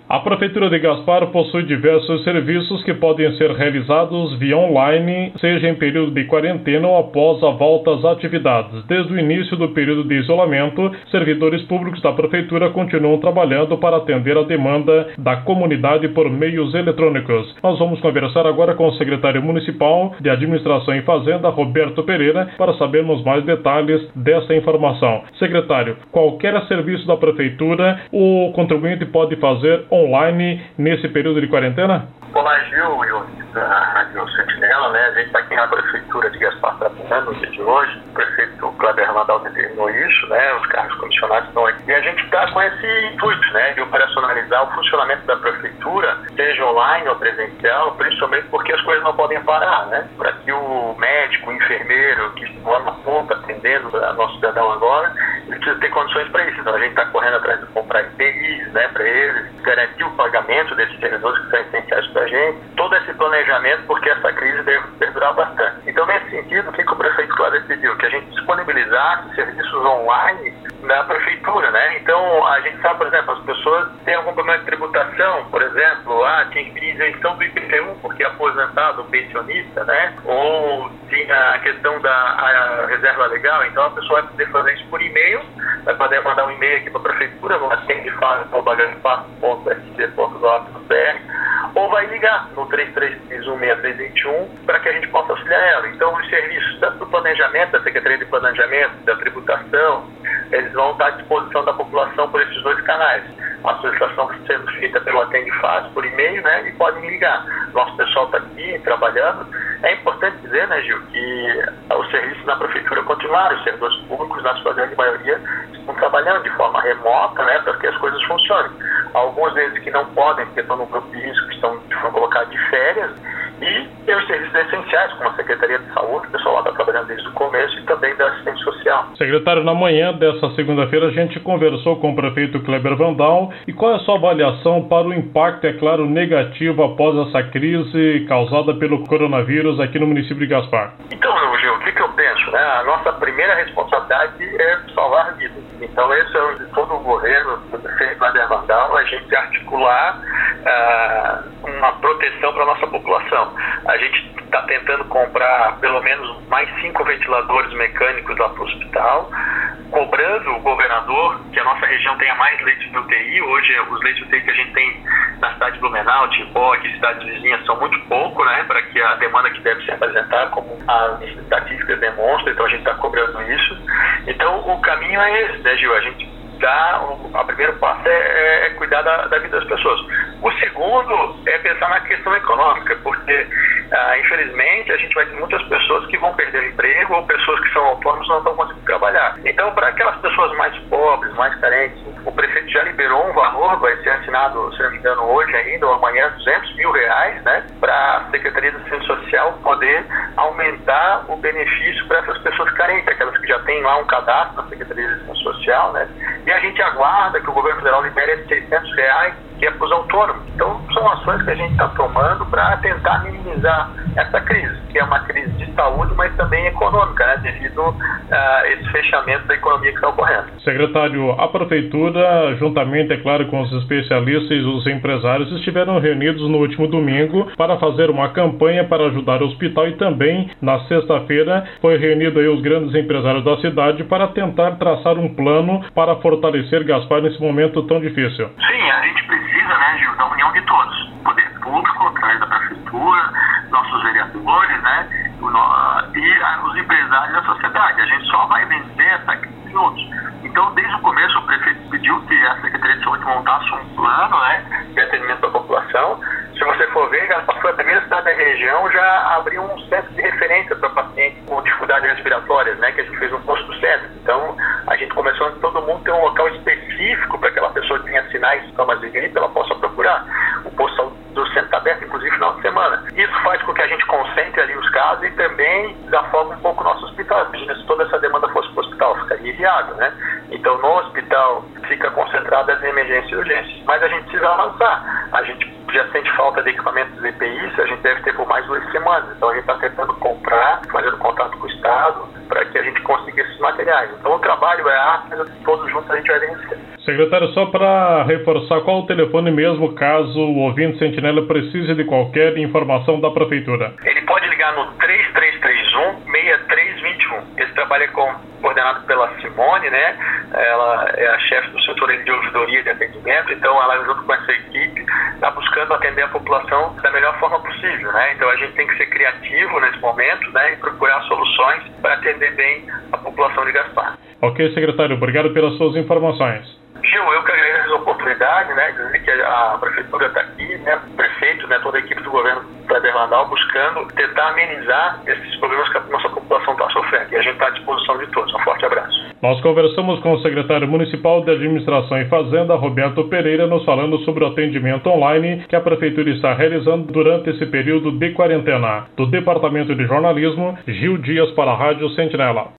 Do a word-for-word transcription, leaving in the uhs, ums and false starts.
A Prefeitura de Gaspar possui diversos serviços que podem ser realizados via online, seja em período de quarentena ou após a volta às atividades. Desde o início do período de isolamento, servidores públicos da Prefeitura continuam trabalhando para atender a demanda da comunidade por meios eletrônicos. Nós vamos conversar agora com o secretário municipal de Administração e Fazenda, Roberto Pereira, para sabermos mais detalhes dessa informação. Secretário, qualquer serviço da Prefeitura, o contribuinte pode fazer online nesse período de quarentena? Olá, Gil e ouvintes da Rádio Sentinela, né? A gente está aqui na Prefeitura de Gaspar trabalhando no dia de hoje. O prefeito Kleber Vandal determinou isso, né? Os cargos comissionados estão aqui. E a gente está com esse intuito, né? De operacionalizar o funcionamento da Prefeitura, seja online ou presencial, principalmente porque as coisas não podem parar, né? Para que o médico, o enfermeiro, que estão lá na ponta atendendo o nosso cidadão agora, ele precisa ter condições para isso. Então a gente está correndo atrás de comprar I P Is, né? Para eles, garantir o pagamento desses servidores que são essenciais para a gente, todo esse planejamento, porque essa crise deve perdurar bastante. Então, nesse sentido, o que, que o prefeito Cláudio decidiu? Que a gente disponibilizasse serviços online da prefeitura, né? Então, a gente sabe, por exemplo, as pessoas têm algum problema de tributação, por exemplo, ah, tinha que pedir isenção do I P T U porque é aposentado, pensionista, né? Ou tinha a questão da a reserva legal, então a pessoa vai poder fazer isso por e-mail, vai poder mandar um e-mail aqui para a prefeitura, no atende fácil ponto h f ponto s c ponto gov ponto b r, ou vai ligar no três três três um seis três dois um para que a gente possa auxiliar ela. Então, os serviços, tanto do planejamento, da Secretaria de Planejamento, da tributação, eles vão estar à disposição da população por esses dois canais. A solicitação sendo feita pelo Atende Fácil, por e-mail, né, e podem ligar. Nosso pessoal está aqui trabalhando. É importante dizer, né, Gil, que os serviços na Prefeitura continuaram, os servidores públicos, na sua grande maioria, estão trabalhando de forma remota, né, para que as coisas funcionem. Alguns deles que não podem, porque estão no grupo de risco, estão foram colocados de férias, e tem os serviços essenciais, como a Secretaria de Saúde, o pessoal lá está trabalhando desde o começo, e também da assistência social. Secretário, na manhã dessa segunda-feira a gente conversou com o prefeito Kleber Vandal. E qual é a sua avaliação para o impacto, é claro, negativo após essa crise causada pelo coronavírus aqui no município de Gaspar? Então, Gil, o que, que eu penso, né? A nossa primeira responsabilidade é salvar vidas. Então, esse é o de todo o governo, do prefeito Kleber Vandal, a gente articular uh, uma proteção para a nossa população. A gente está tentando comprar pelo menos mais cinco ventiladores mecânicos lá para o hospital, cobrando o governador que a nossa região tenha mais leitos de U T I. Hoje, os leitos de U T I que a gente tem na cidade de Blumenau, Timbó, aqui cidades vizinhas, são muito pouco, né, para que a demanda que deve ser apresentada, como as estatísticas demonstram, então a gente está cobrando isso. Então, o caminho é esse, né, Gil? A gente dá, o a primeiro passo é, é, é cuidar da, da vida das pessoas. O segundo é pensar na questão econômica, porque, ah, infelizmente, a gente vai ter muitas pessoas que vão perder o emprego ou pessoas que são autônomos não estão conseguindo trabalhar. Então, para aquelas pessoas mais pobres, mais carentes, o prefeito já liberou um valor, vai ser assinado, se não me engano, hoje ainda ou amanhã, duzentos mil reais, né, para a Secretaria de Assistência Social poder aumentar o benefício para essas pessoas carentes, aquelas que já têm lá um cadastro na Secretaria de Assistência Social, né, e a gente aguarda que o governo federal libere esses seiscentos reais, que é para os autônomos. Então, são ações que a gente está tomando para tentar minimizar essa crise, que é uma crise de saúde, mas também econômica, né, devido a uh, esse fechamento da economia que está ocorrendo. Secretário, a Prefeitura, juntamente, é claro, com os especialistas e os empresários, estiveram reunidos no último domingo para fazer uma campanha para ajudar o hospital e também, na sexta-feira, foi reunido aí os grandes empresários da cidade para tentar traçar um plano para fortalecer Gaspar nesse momento tão difícil. Sim, a gente precisa, né, Gil, da união de todos. O poder público, através da Prefeitura, nossos vereadores, né, o no... e a, os empresários da sociedade. A gente só vai vencer essa crise juntos. Então, desde o começo, o prefeito pediu que a Secretaria de Saúde montasse um plano, né, de atendimento da população. Se você for ver, Gaspar foi a primeira cidade da região já abriu um centro de referência para pacientes com dificuldades respiratórias, né, que a gente fez um posto centro. Então, a gente começou a todo mundo ter um local específico para aquela pessoa que tenha sinais, sintomas de gripe, ela possa procurar. O posto do centro está aberto, inclusive, final de semana. Isso faz com que a gente concentre ali os casos e também desafogue um pouco o nosso hospital. Imagina se toda essa demanda fosse para o hospital, ficaria inviável, né? Então, no hospital fica concentrada as emergências e urgências. Mas a gente precisa precisa avançar. A gente já sente falta de equipamentos de E P I, a gente deve ter por mais duas semanas. Então a gente está tentando comprar, fazendo contato com o Estado, para que a gente consiga esses materiais. Então o trabalho é árduo, mas todos juntos a gente vai vencer. Secretário, só para reforçar, qual o telefone mesmo caso o ouvinte Sentinela precise de qualquer informação da Prefeitura? Ele pode ligar no três três três um, seis três dois um. Esse trabalho é com, coordenado pela Simone, né? Ela é a chefe do setor de ouvidoria de atendimento, então ela, junto com essa equipe, está buscando atender a população da melhor forma possível, né? Então a gente tem que ser criativo nesse momento, né? E procurar soluções para atender bem a população de Gaspar. Ok, secretário, obrigado pelas suas informações. Gil, eu que agradeço a oportunidade, né, dizer que a Prefeitura está aqui, né, o prefeito, né, toda a equipe do governo Kleber Landau buscando tentar amenizar esses problemas que a nossa população está sofrendo. E a gente está à disposição de todos. Um forte abraço. Nós conversamos com o secretário municipal de Administração e Fazenda, Roberto Pereira, nos falando sobre o atendimento online que a Prefeitura está realizando durante esse período de quarentena. Do Departamento de Jornalismo, Gil Dias para a Rádio Sentinela.